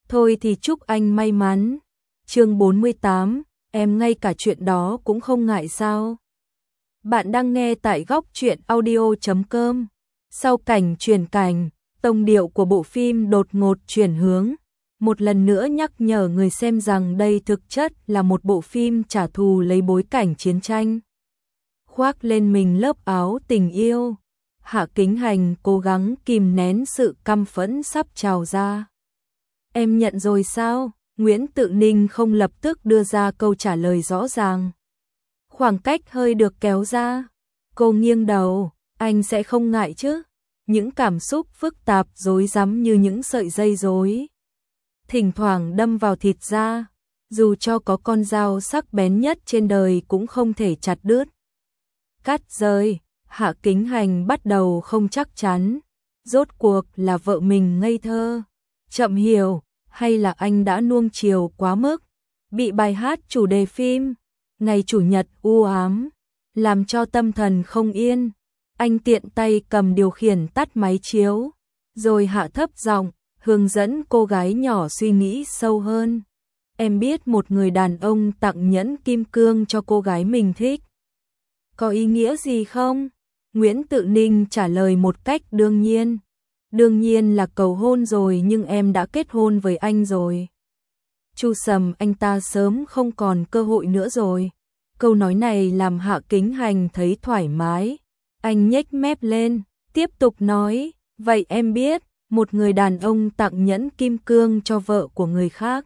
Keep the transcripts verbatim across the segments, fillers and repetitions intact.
Thôi thì chúc anh may mắn. Chương bốn mươi tám, em ngay cả chuyện đó cũng không ngại sao? Bạn đang nghe tại góc truyện audio chấm com. Sau cảnh chuyển cảnh, tông điệu của bộ phim đột ngột chuyển hướng, một lần nữa nhắc nhở người xem rằng đây thực chất là một bộ phim trả thù lấy bối cảnh chiến tranh. Khoác lên mình lớp áo tình yêu, Hạ Kính Hành cố gắng kìm nén sự căm phẫn sắp trào ra. Em nhận rồi sao? Nguyễn Tự Ninh không lập tức đưa ra câu trả lời rõ ràng. Khoảng cách hơi được kéo ra. Cô nghiêng đầu, anh sẽ không ngại chứ? Những cảm xúc phức tạp rối rắm như những sợi dây rối, thỉnh thoảng đâm vào thịt da, dù cho có con dao sắc bén nhất trên đời cũng không thể chặt đứt. Cắt rơi, Hạ Kính Hành bắt đầu không chắc chắn, rốt cuộc là vợ mình ngây thơ, chậm hiểu, hay là anh đã nuông chiều quá mức, bị bài hát chủ đề phim Ngày Chủ nhật u ám làm cho tâm thần không yên. Anh tiện tay cầm điều khiển tắt máy chiếu, rồi hạ thấp giọng, hướng dẫn cô gái nhỏ suy nghĩ sâu hơn. Em biết một người đàn ông tặng nhẫn kim cương cho cô gái mình thích. Có ý nghĩa gì không? Nguyễn Tự Ninh trả lời một cách đương nhiên. Đương nhiên là cầu hôn rồi, nhưng em đã kết hôn với anh rồi. Chu Sầm anh ta sớm không còn cơ hội nữa rồi. Câu nói này làm Hạ Kính Hành thấy thoải mái. Anh nhếch mép lên, tiếp tục nói, vậy em biết, một người đàn ông tặng nhẫn kim cương cho vợ của người khác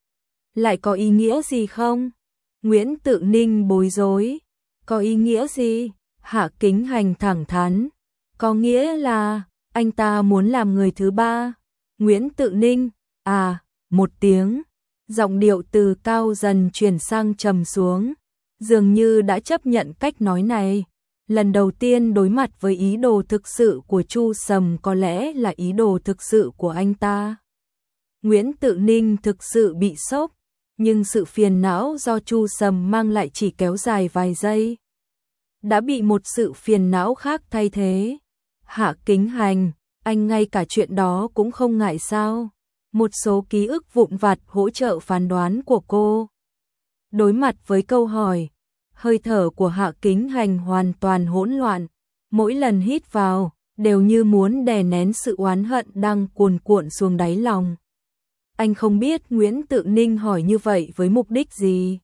lại có ý nghĩa gì không? Nguyễn Tự Ninh bối rối. Có ý nghĩa gì? Hạ Kính Hành thẳng thắn. Có nghĩa là anh ta muốn làm người thứ ba. Nguyễn Tự Ninh, à, một tiếng. Giọng điệu từ cao dần chuyển sang trầm xuống, dường như đã chấp nhận cách nói này. Lần đầu tiên đối mặt với ý đồ thực sự của Chu Sầm, có lẽ là ý đồ thực sự của anh ta. Nguyễn Tự Ninh thực sự bị sốc, nhưng sự phiền não do Chu Sầm mang lại chỉ kéo dài vài giây, đã bị một sự phiền não khác thay thế. Hạ Kính Hành, anh ngay cả chuyện đó cũng không ngại sao? Một số ký ức vụn vặt hỗ trợ phán đoán của cô. Đối mặt với câu hỏi, hơi thở của Hạ Kính Hành hoàn toàn hỗn loạn, mỗi lần hít vào đều như muốn đè nén sự oán hận đang cuồn cuộn xuống đáy lòng. Anh không biết Nguyễn Tự Ninh hỏi như vậy với mục đích gì,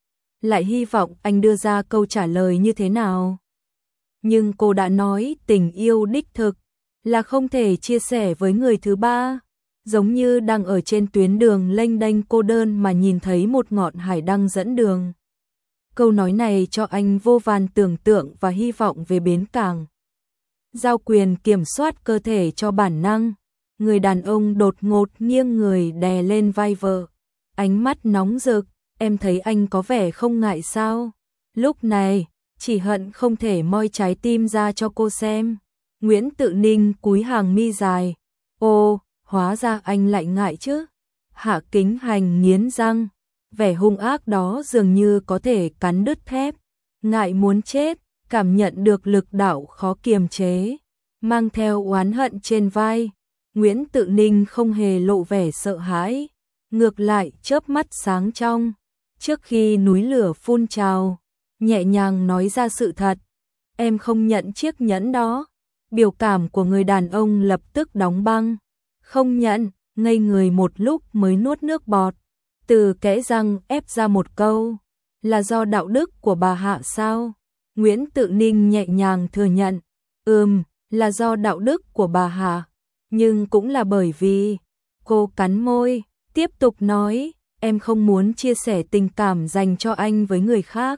lại hy vọng anh đưa ra câu trả lời như thế nào. Nhưng cô đã nói tình yêu đích thực là không thể chia sẻ với người thứ ba, giống như đang ở trên tuyến đường lênh đênh cô đơn mà nhìn thấy một ngọn hải đăng dẫn đường. Câu nói này cho anh vô vàn tưởng tượng và hy vọng về bến cảng. Giao quyền kiểm soát cơ thể cho bản năng, người đàn ông đột ngột nghiêng người đè lên vai vợ, ánh mắt nóng rực. Em thấy anh có vẻ không ngại sao? Lúc này, chỉ hận không thể moi trái tim ra cho cô xem. Nguyễn Tự Ninh cúi hàng mi dài. Ô, hóa ra anh lại ngại chứ? Hạ Kính Hành nghiến răng, vẻ hung ác đó dường như có thể cắn đứt thép. Ngại muốn chết, cảm nhận được lực đạo khó kiềm chế, mang theo oán hận trên vai. Nguyễn Tự Ninh không hề lộ vẻ sợ hãi, ngược lại chớp mắt sáng trong. Trước khi núi lửa phun trào, nhẹ nhàng nói ra sự thật. Em không nhận chiếc nhẫn đó. Biểu cảm của người đàn ông lập tức đóng băng. Không nhận, ngây người một lúc mới nuốt nước bọt. Từ kẽ răng ép ra một câu. Là do đạo đức của bà Hạ sao? Nguyễn Tự Ninh nhẹ nhàng thừa nhận. Ừm, là do đạo đức của bà Hạ. Nhưng cũng là bởi vì... Cô cắn môi, tiếp tục nói. Em không muốn chia sẻ tình cảm dành cho anh với người khác.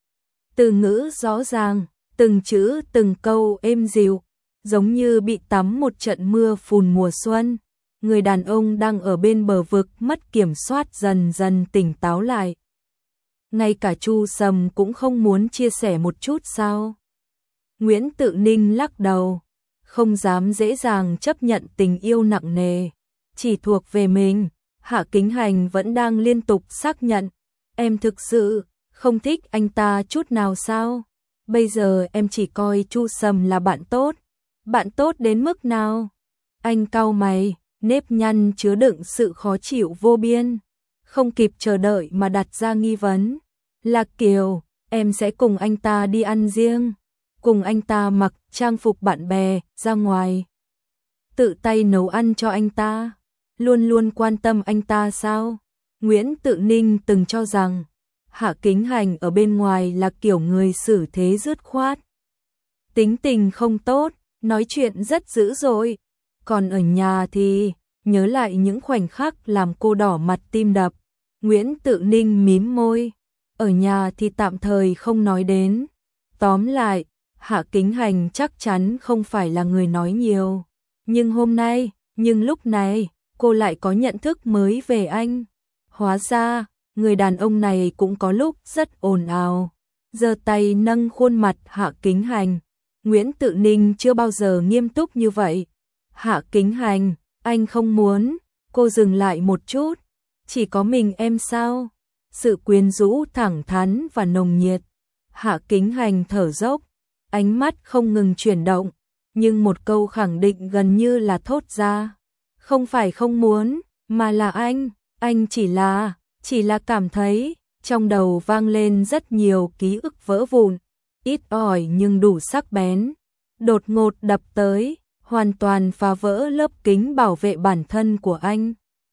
Từ ngữ rõ ràng, từng chữ từng câu êm dịu, giống như bị tắm một trận mưa phùn mùa xuân. Người đàn ông đang ở bên bờ vực mất kiểm soát dần dần tỉnh táo lại. Ngay cả Chu Sầm cũng không muốn chia sẻ một chút sao? Nguyễn Tự Ninh lắc đầu, không dám dễ dàng chấp nhận tình yêu nặng nề, chỉ thuộc về mình. Hạ Kính Hành vẫn đang liên tục xác nhận. Em thực sự không thích anh ta chút nào sao? Bây giờ em chỉ coi Chu Sầm là bạn tốt. Bạn tốt đến mức nào? Anh cau mày, nếp nhăn chứa đựng sự khó chịu vô biên, không kịp chờ đợi mà đặt ra nghi vấn. Lạc Kiều, em sẽ cùng anh ta đi ăn riêng, cùng anh ta mặc trang phục bạn bè, ra ngoài. Tự tay nấu ăn cho anh ta, luôn luôn quan tâm anh ta sao? Nguyễn Tự Ninh từng cho rằng, Hạ Kính Hành ở bên ngoài là kiểu người xử thế dứt khoát. Tính tình không tốt, nói chuyện rất dữ dội. Còn ở nhà thì, nhớ lại những khoảnh khắc làm cô đỏ mặt tim đập. Nguyễn Tự Ninh mím môi, ở nhà thì tạm thời không nói đến. Tóm lại, Hạ Kính Hành chắc chắn không phải là người nói nhiều. Nhưng hôm nay, nhưng lúc này, cô lại có nhận thức mới về anh. Hóa ra, người đàn ông này cũng có lúc rất ồn ào. Giơ tay nâng khuôn mặt Hạ Kính Hành. Nguyễn Tự Ninh chưa bao giờ nghiêm túc như vậy. Hạ Kính Hành, anh không muốn. Cô dừng lại một chút. Chỉ có mình em sao? Sự quyến rũ thẳng thắn và nồng nhiệt. Hạ Kính Hành thở dốc, ánh mắt không ngừng chuyển động, nhưng một câu khẳng định gần như là thốt ra. Không phải không muốn, mà là anh, anh chỉ là, chỉ là cảm thấy, trong đầu vang lên rất nhiều ký ức vỡ vụn, ít ỏi nhưng đủ sắc bén, đột ngột đập tới, hoàn toàn phá vỡ lớp kính bảo vệ bản thân của anh.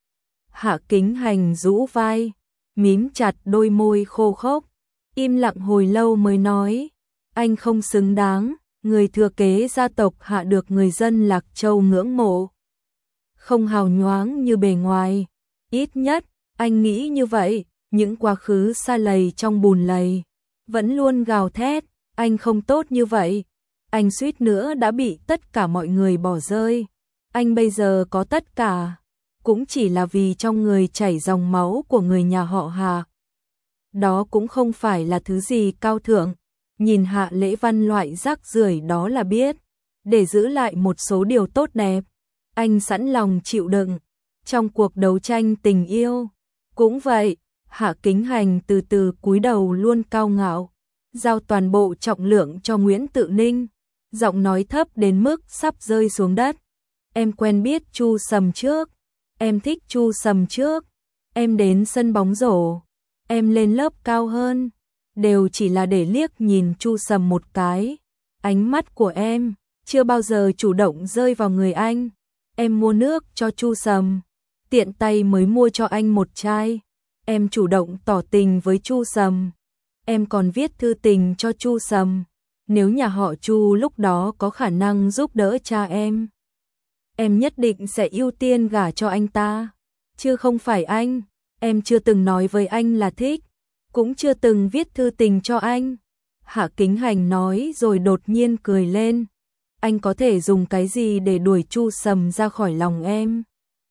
Hạ Kính Hành rũ vai, mím chặt đôi môi khô khốc, im lặng hồi lâu mới nói, anh không xứng đáng, người thừa kế gia tộc Hạ được người dân Lạc Châu ngưỡng mộ. Không hào nhoáng như bề ngoài, ít nhất, anh nghĩ như vậy, những quá khứ sa lầy trong bùn lầy, vẫn luôn gào thét, anh không tốt như vậy, anh suýt nữa đã bị tất cả mọi người bỏ rơi, anh bây giờ có tất cả, cũng chỉ là vì trong người chảy dòng máu của người nhà họ Hạ. Đó cũng không phải là thứ gì cao thượng, nhìn Hạ Lễ Văn loại rác rưởi đó là biết, để giữ lại một số điều tốt đẹp, anh sẵn lòng chịu đựng, trong cuộc đấu tranh tình yêu. Cũng vậy, Hạ Kính Hành từ từ cúi đầu luôn cao ngạo, giao toàn bộ trọng lượng cho Nguyễn Tự Ninh, giọng nói thấp đến mức sắp rơi xuống đất. Em quen biết Chu Sầm trước, em thích Chu Sầm trước, em đến sân bóng rổ, em lên lớp cao hơn, đều chỉ là để liếc nhìn Chu Sầm một cái. Ánh mắt của em chưa bao giờ chủ động rơi vào người anh. Em mua nước cho Chu Sầm, tiện tay mới mua cho anh một chai. Em chủ động tỏ tình với Chu Sầm. Em còn viết thư tình cho Chu Sầm. Nếu nhà họ Chu lúc đó có khả năng giúp đỡ cha em, em nhất định sẽ ưu tiên gả cho anh ta, chứ không phải anh. Em chưa từng nói với anh là thích, cũng chưa từng viết thư tình cho anh. Hạ Kính Hành nói rồi đột nhiên cười lên. Anh có thể dùng cái gì để đuổi Chu Sầm ra khỏi lòng em?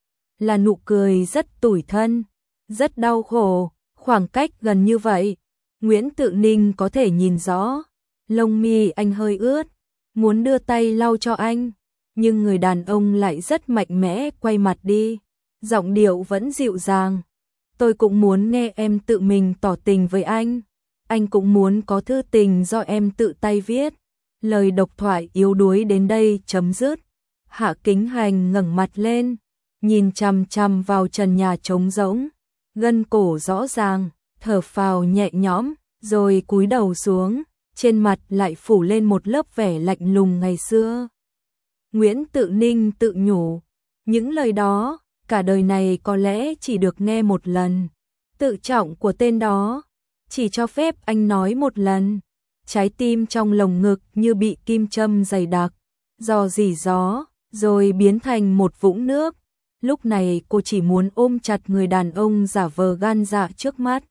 Là nụ cười rất tủi thân, rất đau khổ, khoảng cách gần như vậy. Nguyễn Tự Ninh có thể nhìn rõ, lông mi anh hơi ướt, muốn đưa tay lau cho anh, nhưng người đàn ông lại rất mạnh mẽ quay mặt đi, giọng điệu vẫn dịu dàng. Tôi cũng muốn nghe em tự mình tỏ tình với anh, anh cũng muốn có thư tình do em tự tay viết. Lời độc thoại yếu đuối đến đây chấm dứt. Hạ Kính Hành ngẩng mặt lên, nhìn chằm chằm vào trần nhà trống rỗng, gân cổ rõ ràng, thở phào nhẹ nhõm, rồi cúi đầu xuống, trên mặt lại phủ lên một lớp vẻ lạnh lùng ngày xưa. Nguyễn Tự Ninh tự nhủ, những lời đó, cả đời này có lẽ chỉ được nghe một lần. Tự trọng của tên đó, chỉ cho phép anh nói một lần. Trái tim trong lồng ngực như bị kim châm dày đặc, dò dỉ gió, rồi biến thành một vũng nước. Lúc này cô chỉ muốn ôm chặt người đàn ông giả vờ gan dạ trước mắt.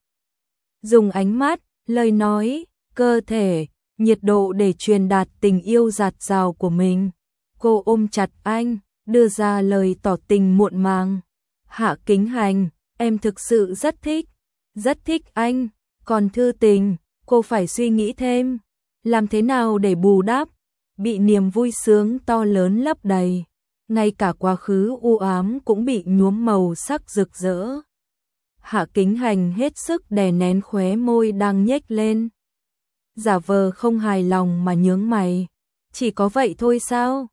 Dùng ánh mắt, lời nói, cơ thể, nhiệt độ để truyền đạt tình yêu dạt dào của mình. Cô ôm chặt anh, đưa ra lời tỏ tình muộn màng. Hạ Kính Hành, em thực sự rất thích, rất thích anh, còn thư tình, cô phải suy nghĩ thêm, làm thế nào để bù đắp, bị niềm vui sướng to lớn lấp đầy, ngay cả quá khứ u ám cũng bị nhuốm màu sắc rực rỡ. Hạ Kính Hành hết sức đè nén khóe môi đang nhếch lên, giả vờ không hài lòng mà nhướng mày, chỉ có vậy thôi sao?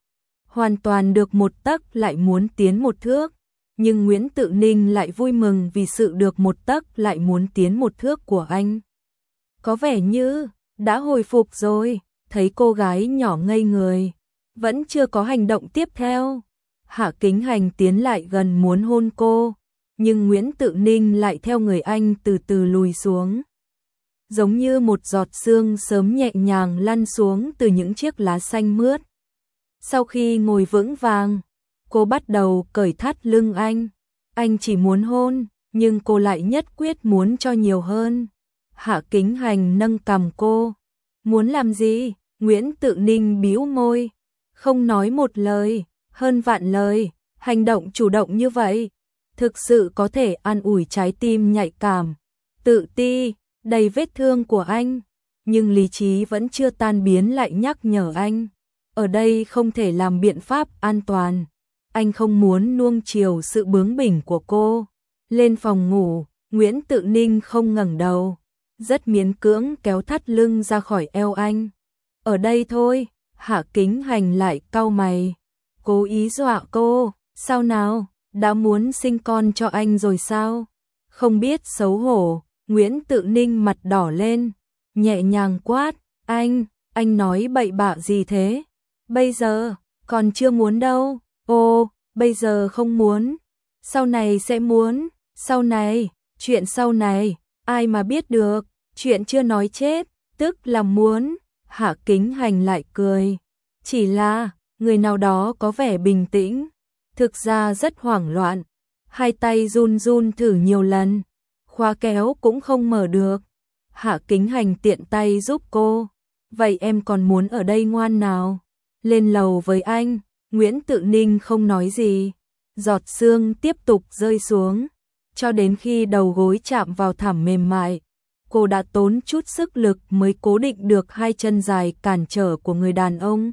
hoàn toàn được một tấc lại muốn tiến một thước, nhưng Nguyễn Tự Ninh lại vui mừng vì sự được một tấc lại muốn tiến một thước của anh. Có vẻ như đã hồi phục rồi, thấy cô gái nhỏ ngây người, vẫn chưa có hành động tiếp theo. Hạ Kính Hành tiến lại gần muốn hôn cô, nhưng Nguyễn Tự Ninh lại theo người anh từ từ lùi xuống. Giống như một giọt sương sớm nhẹ nhàng lăn xuống từ những chiếc lá xanh mướt. Sau khi ngồi vững vàng, cô bắt đầu cởi thắt lưng anh. Anh chỉ muốn hôn, nhưng cô lại nhất quyết muốn cho nhiều hơn. Hạ Kính Hành nâng cằm cô. Muốn làm gì? Nguyễn Tự Ninh bĩu môi. Không nói một lời, hơn vạn lời, hành động chủ động như vậy. Thực sự có thể an ủi trái tim nhạy cảm, tự ti, đầy vết thương của anh. Nhưng lý trí vẫn chưa tan biến lại nhắc nhở anh. Ở đây không thể làm biện pháp an toàn. Anh không muốn nuông chiều sự bướng bỉnh của cô. Lên phòng ngủ, Nguyễn Tự Ninh không ngẩng đầu, rất miễn cưỡng kéo thắt lưng ra khỏi eo anh. Ở đây thôi. Hạ Kính Hành lại cau mày, cố ý dọa cô. Sao nào, đã muốn sinh con cho anh rồi sao? Không biết xấu hổ. Nguyễn Tự Ninh mặt đỏ lên, nhẹ nhàng quát, anh, anh nói bậy bạ gì thế? Bây giờ, còn chưa muốn đâu. Ồ, bây giờ không muốn, sau này sẽ muốn. Sau này, chuyện sau này, ai mà biết được, chuyện chưa nói chết, tức là muốn. Hạ Kính Hành lại cười, chỉ là, người nào đó có vẻ bình tĩnh, thực ra rất hoảng loạn, hai tay run run thử nhiều lần, khóa kéo cũng không mở được. Hạ Kính Hành tiện tay giúp cô, vậy em còn muốn ở đây ngoan nào? Lên lầu với anh. Nguyễn Tự Ninh không nói gì, giọt sương tiếp tục rơi xuống, cho đến khi đầu gối chạm vào thảm mềm mại. Cô đã tốn chút sức lực mới cố định được hai chân dài cản trở của người đàn ông.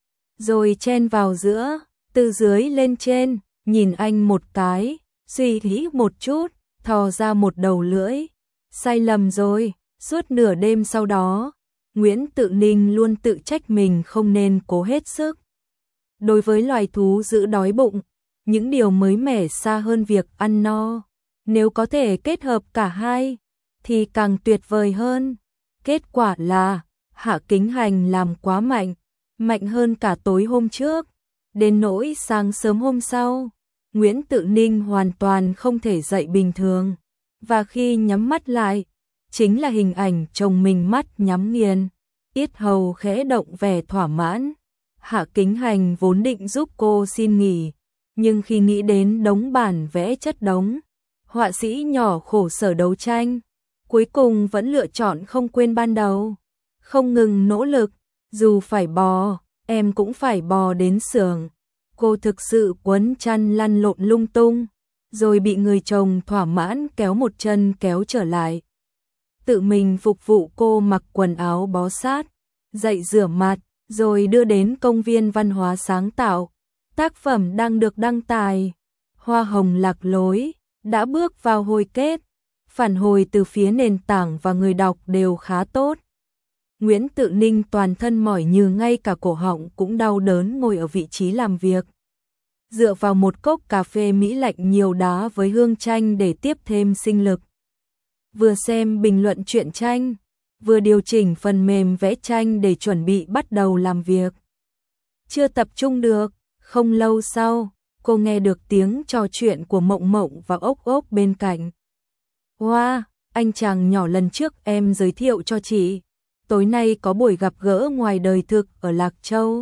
Rồi chen vào giữa, từ dưới lên trên, nhìn anh một cái, suy nghĩ một chút, thò ra một đầu lưỡi. Sai lầm rồi. Suốt nửa đêm sau đó, Nguyễn Tự Ninh luôn tự trách mình không nên cố hết sức. Đối với loài thú giữ đói bụng, những điều mới mẻ xa hơn việc ăn no. Nếu có thể kết hợp cả hai, thì càng tuyệt vời hơn. Kết quả là, Hạ Kính Hành làm quá mạnh, mạnh hơn cả tối hôm trước. Đến nỗi sáng sớm hôm sau, Nguyễn Tự Ninh hoàn toàn không thể dậy bình thường. Và khi nhắm mắt lại, chính là hình ảnh chồng mình mắt nhắm nghiền, yết hầu khẽ động vẻ thỏa mãn. Hạ Kính Hành vốn định giúp cô xin nghỉ, nhưng khi nghĩ đến đống bản vẽ chất đống, họa sĩ nhỏ khổ sở đấu tranh, cuối cùng vẫn lựa chọn không quên ban đầu. Không ngừng nỗ lực, dù phải bò, em cũng phải bò đến xưởng. Cô thực sự quấn chăn lăn lộn lung tung, rồi bị người chồng thỏa mãn kéo một chân kéo trở lại. Tự mình phục vụ cô mặc quần áo bó sát, dậy rửa mặt, rồi đưa đến công viên văn hóa sáng tạo. Tác phẩm đang được đăng tải, Hoa hồng lạc lối, đã bước vào hồi kết. Phản hồi từ phía nền tảng và người đọc đều khá tốt. Nguyễn Tự Ninh toàn thân mỏi như ngay cả cổ họng cũng đau đớn ngồi ở vị trí làm việc. Dựa vào một cốc cà phê mỹ lạnh nhiều đá với hương chanh để tiếp thêm sinh lực. Vừa xem bình luận truyện tranh, vừa điều chỉnh phần mềm vẽ tranh để chuẩn bị bắt đầu làm việc. Chưa tập trung được, không lâu sau, cô nghe được tiếng trò chuyện của Mộng Mộng và Ốc Ốc bên cạnh. Wow, anh chàng nhỏ lần trước em giới thiệu cho chị, tối nay có buổi gặp gỡ ngoài đời thực ở Lạc Châu.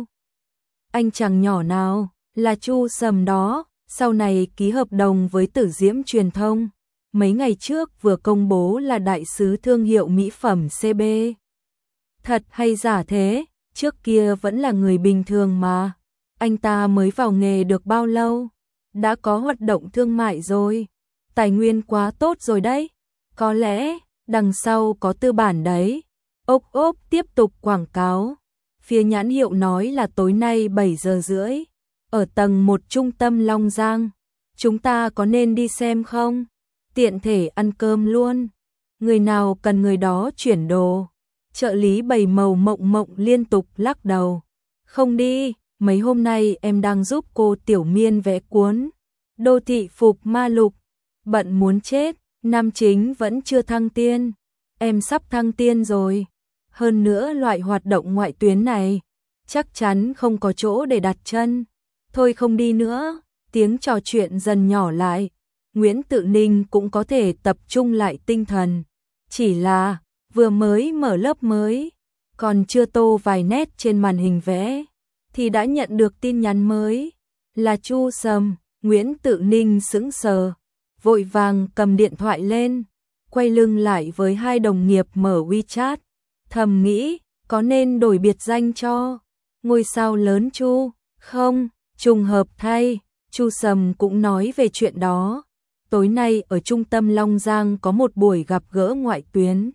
Anh chàng nhỏ nào? Là Chu Sầm đó, sau này ký hợp đồng với Tử Diễm Truyền thông. Mấy ngày trước vừa công bố là đại sứ thương hiệu mỹ phẩm xê bê. Thật hay giả thế, trước kia vẫn là người bình thường mà. Anh ta mới vào nghề được bao lâu, đã có hoạt động thương mại rồi. Tài nguyên quá tốt rồi đấy. Có lẽ, đằng sau có tư bản đấy. Ốc Ốc tiếp tục quảng cáo. Phía nhãn hiệu nói là tối nay bảy giờ rưỡi. Ở tầng một trung tâm Long Giang. Chúng ta có nên đi xem không? Tiện thể ăn cơm luôn. Người nào cần người đó chuyển đồ. Trợ lý bảy màu Mộng Mộng liên tục lắc đầu. Không đi, mấy hôm nay em đang giúp cô Tiểu Miên vẽ cuốn Đô thị phục ma lục, bận muốn chết, nam chính vẫn chưa thăng tiên. Em sắp thăng tiên rồi. Hơn nữa loại hoạt động ngoại tuyến này, chắc chắn không có chỗ để đặt chân. Thôi không đi nữa, tiếng trò chuyện dần nhỏ lại. Nguyễn Tự Ninh cũng có thể tập trung lại tinh thần. Chỉ là, vừa mới mở lớp mới, còn chưa tô vài nét trên màn hình vẽ, thì đã nhận được tin nhắn mới. Là Chu Sầm. Nguyễn Tự Ninh sững sờ, vội vàng cầm điện thoại lên, quay lưng lại với hai đồng nghiệp mở WeChat, thầm nghĩ, có nên đổi biệt danh cho ngôi sao lớn Chu, không? Trùng hợp thay, Chu Sầm cũng nói về chuyện đó. Tối nay ở trung tâm Long Giang có một buổi gặp gỡ ngoại tuyến.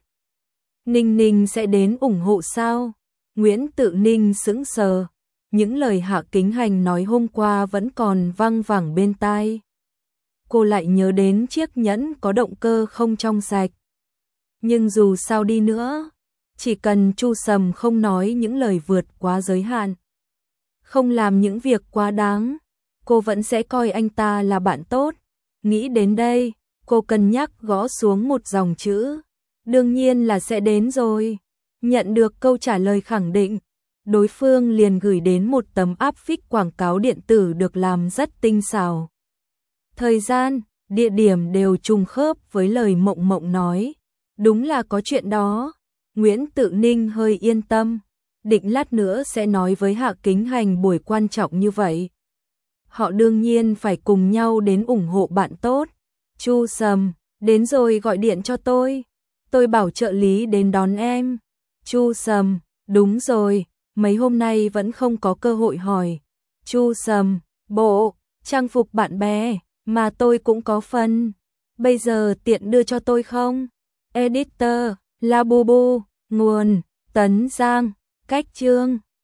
Ninh Ninh sẽ đến ủng hộ sao? Nguyễn Tự Ninh sững sờ. Những lời Hạ Kính Hành nói hôm qua vẫn còn văng vẳng bên tai. Cô lại nhớ đến chiếc nhẫn có động cơ không trong sạch. Nhưng dù sao đi nữa, chỉ cần Chu Sầm không nói những lời vượt quá giới hạn, không làm những việc quá đáng, cô vẫn sẽ coi anh ta là bạn tốt. Nghĩ đến đây, cô cân nhắc gõ xuống một dòng chữ. Đương nhiên là sẽ đến rồi. Nhận được câu trả lời khẳng định, đối phương liền gửi đến một tấm áp phích quảng cáo điện tử được làm rất tinh xảo. Thời gian, địa điểm đều trùng khớp với lời Mộng Mộng nói. Đúng là có chuyện đó. Nguyễn Tự Ninh hơi yên tâm, định lát nữa sẽ nói với Hạ Kính Hành buổi quan trọng như vậy. Họ đương nhiên phải cùng nhau đến ủng hộ bạn tốt. Chu Sầm, đến rồi gọi điện cho tôi. Tôi bảo trợ lý đến đón em. Chu Sầm, đúng rồi, mấy hôm nay vẫn không có cơ hội hỏi. Chu Sầm, bộ, trang phục bạn bè, mà tôi cũng có phần. Bây giờ tiện đưa cho tôi không? Editor, Labubu, nguồn, Tấn Giang, cách chương.